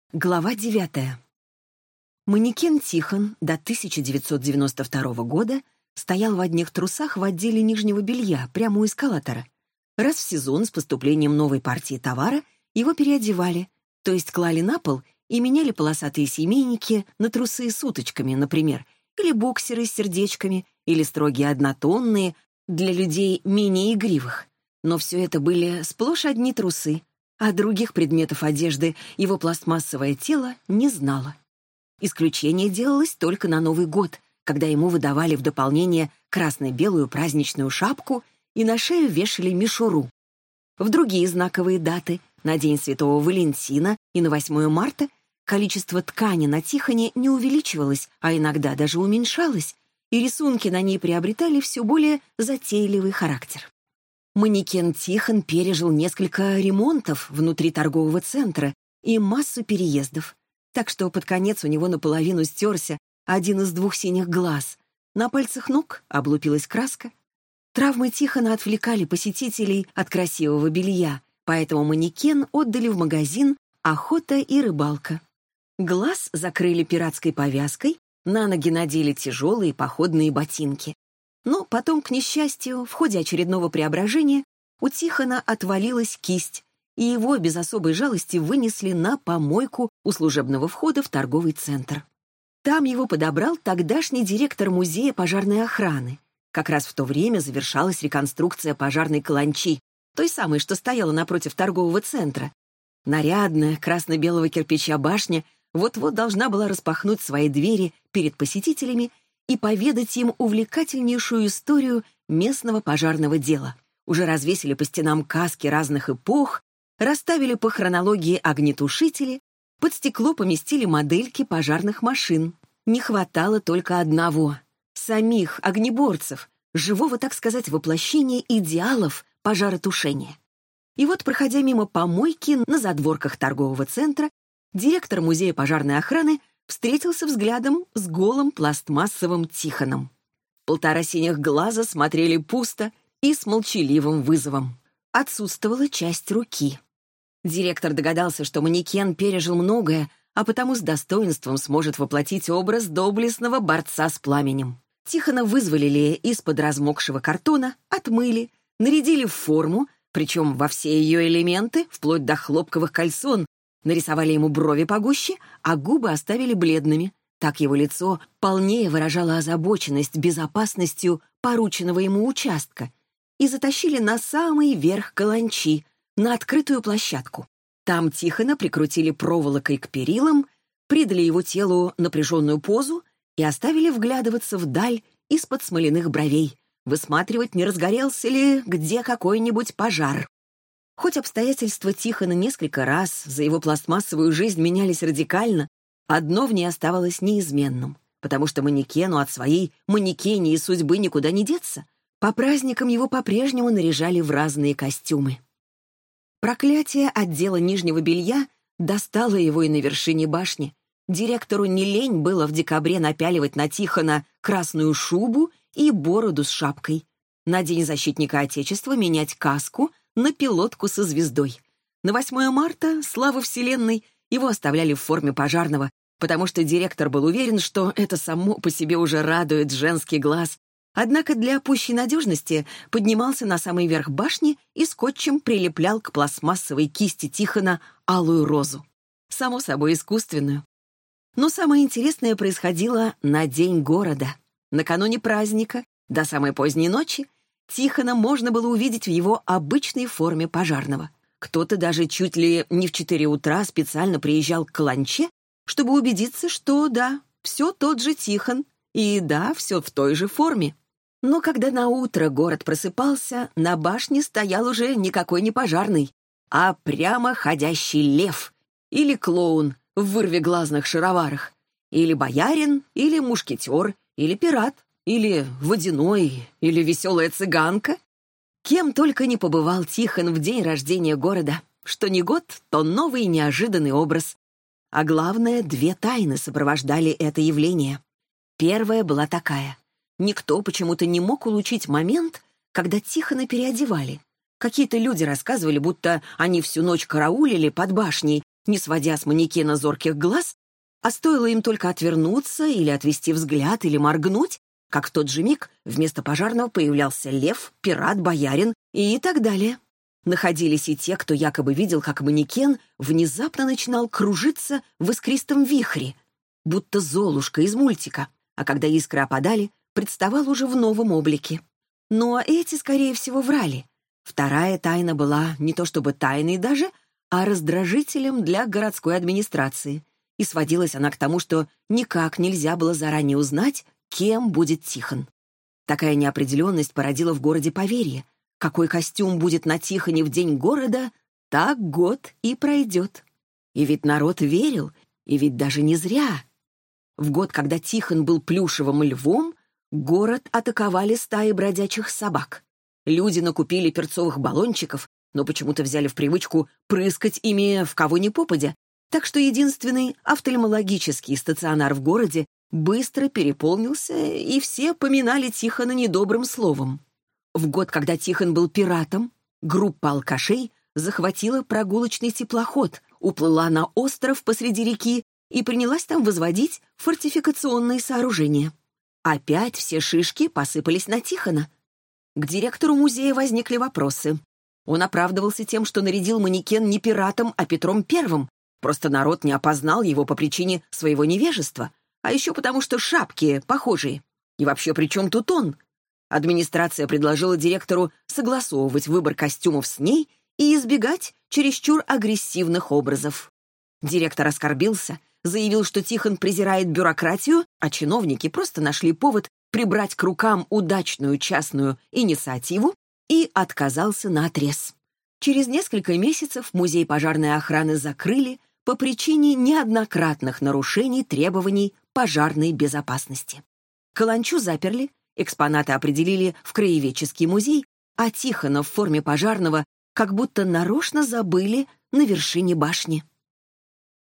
Глава 9. Манекен Тихон до 1992 года стоял в одних трусах в отделе нижнего белья прямо у эскалатора. Раз в сезон с поступлением новой партии товара его переодевали, то есть клали на пол и меняли полосатые семейники на трусы с уточками, например, или боксеры с сердечками, или строгие однотонные для людей менее игривых. Но все это были сплошь одни трусы, а других предметов одежды его пластмассовое тело не знало. Исключение делалось только на Новый год, когда ему выдавали в дополнение красно-белую праздничную шапку и на шею вешали мишуру. В другие знаковые даты, на День Святого Валентина и на 8 марта, количество ткани на Тихоне не увеличивалось, а иногда даже уменьшалось, и рисунки на ней приобретали все более затейливый характер. Манекен Тихон пережил несколько ремонтов внутри торгового центра и массу переездов, так что под конец у него наполовину стерся один из 2 синих глаз. На пальцах ног облупилась краска. Травмы Тихона отвлекали посетителей от красивого белья, поэтому манекен отдали в магазин «Охота и рыбалка». Глаз закрыли пиратской повязкой, на ноги надели тяжелые походные ботинки. Но потом, к несчастью, в ходе очередного преображения у Тихона отвалилась кисть, и его без особой жалости вынесли на помойку у служебного входа в торговый центр. Там его подобрал тогдашний директор музея пожарной охраны. Как раз в то время завершалась реконструкция пожарной каланчи, той самой, что стояла напротив торгового центра. Нарядная, красно-белого кирпича башня вот-вот должна была распахнуть свои двери перед посетителями и поведать им увлекательнейшую историю местного пожарного дела. Уже развесили по стенам каски разных эпох, расставили по хронологии огнетушители, под стекло поместили модельки пожарных машин. Не хватало только одного — самих огнеборцев, живого, так сказать, воплощения идеалов пожаротушения. И вот, проходя мимо помойки на задворках торгового центра, директор музея пожарной охраны встретился взглядом с голым пластмассовым Тихоном. 1,5 синих глаза смотрели пусто и с молчаливым вызовом. Отсутствовала часть руки. Директор догадался, что манекен пережил многое, а потому с достоинством сможет воплотить образ доблестного борца с пламенем. Тихона вызволили из-под размокшего картона, отмыли, нарядили в форму, причем во все ее элементы, вплоть до хлопковых кальсон, нарисовали ему брови погуще, а губы оставили бледными. Так его лицо полнее выражало озабоченность безопасностью порученного ему участка, и затащили на самый верх каланчи, на открытую площадку. Там Тихона прикрутили проволокой к перилам, придали его телу напряженную позу и оставили вглядываться вдаль из-под смоляных бровей, высматривать, не разгорелся ли где какой-нибудь пожар. Хоть обстоятельства Тихона несколько раз за его пластмассовую жизнь менялись радикально, одно в ней оставалось неизменным, потому что манекену от своей манекении судьбы никуда не деться. По праздникам его по-прежнему наряжали в разные костюмы. Проклятие отдела нижнего белья достало его и на вершине башни. Директору не лень было в декабре напяливать на Тихона красную шубу и бороду с шапкой. На День защитника Отечества менять каску на пилотку со звездой. На 8 марта, слава вселенной, его оставляли в форме пожарного, потому что директор был уверен, что это само по себе уже радует женский глаз. Однако для пущей надежности поднимался на самый верх башни и скотчем прилеплял к пластмассовой кисти Тихона алую розу. Само собой, искусственную. Но самое интересное происходило на День города. Накануне праздника, до самой поздней ночи, Тихона можно было увидеть в его обычной форме пожарного. Кто-то даже чуть ли не в 4 утра специально приезжал к каланче, чтобы убедиться, что да, все тот же Тихон, и да, все в той же форме. Но когда наутро город просыпался, на башне стоял уже никакой не пожарный, а прямо ходящий лев или клоун в вырвиглазных шароварах, или боярин, или мушкетер, или пират, или водяной, или веселая цыганка. Кем только не побывал Тихон в день рождения города. Что ни год, то новый неожиданный образ. А главное, 2 тайны сопровождали это явление. Первая была такая. Никто почему-то не мог улучшить момент, когда Тихона переодевали. Какие-то люди рассказывали, будто они всю ночь караулили под башней, не сводя с манекена зорких глаз, а стоило им только отвернуться или отвести взгляд, или моргнуть, как в тот же миг вместо пожарного появлялся лев, пират, боярин и так далее. Находились и те, кто якобы видел, как манекен внезапно начинал кружиться в искристом вихре, будто Золушка из мультика, а когда искры опадали, представал уже в новом облике. Но эти, скорее всего, врали. Вторая тайна была не то чтобы тайной даже, а раздражителем для городской администрации. И сводилась она к тому, что никак нельзя было заранее узнать, кем будет Тихон. Такая неопределенность породила в городе поверье. Какой костюм будет на Тихоне в день города, так год и пройдет. И ведь народ верил, и ведь даже не зря. В год, когда Тихон был плюшевым львом, город атаковали стаи бродячих собак. Люди накупили перцовых баллончиков, но почему-то взяли в привычку прыскать ими в кого ни попадя, так что единственный офтальмологический стационар в городе быстро переполнился, и все поминали Тихона недобрым словом. В год, когда Тихон был пиратом, группа алкашей захватила прогулочный теплоход, уплыла на остров посреди реки и принялась там возводить фортификационные сооружения. Опять все шишки посыпались на Тихона. К директору музея возникли вопросы. Он оправдывался тем, что нарядил манекен не пиратом, а Петром Первым. Просто народ не опознал его по причине своего невежества, а еще потому, что шапки похожие. И вообще, при чем тут он? Администрация предложила директору согласовывать выбор костюмов с ней и избегать чересчур агрессивных образов. Директор оскорбился, заявил, что Тихон презирает бюрократию, а чиновники просто нашли повод прибрать к рукам удачную частную инициативу и отказался наотрез. Через несколько месяцев музей пожарной охраны закрыли по причине неоднократных нарушений требований пожарной безопасности. Каланчу заперли, экспонаты определили в краеведческий музей, а Тихона в форме пожарного как будто нарочно забыли на вершине башни.